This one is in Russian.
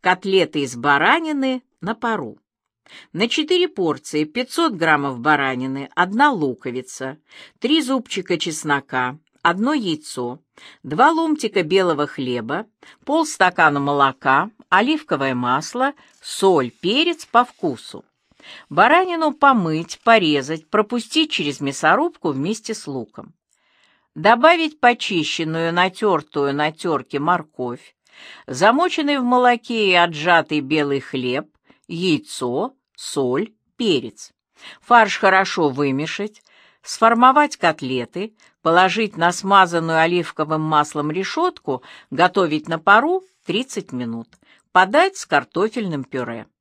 Котлеты из баранины на пару. На 4 порции 500 граммов баранины, 1 луковица, 3 зубчика чеснока, 1 яйцо, 2 ломтика белого хлеба, полстакана молока, оливковое масло, соль, перец по вкусу. Баранину помыть, порезать, пропустить через мясорубку вместе с луком. Добавить почищенную, натертую на терке морковь, замоченный в молоке и отжатый белый хлеб, яйцо, соль, перец. Фарш хорошо вымешать, сформовать котлеты, положить на смазанную оливковым маслом решетку, готовить на пару 30 минут. Подать с картофельным пюре.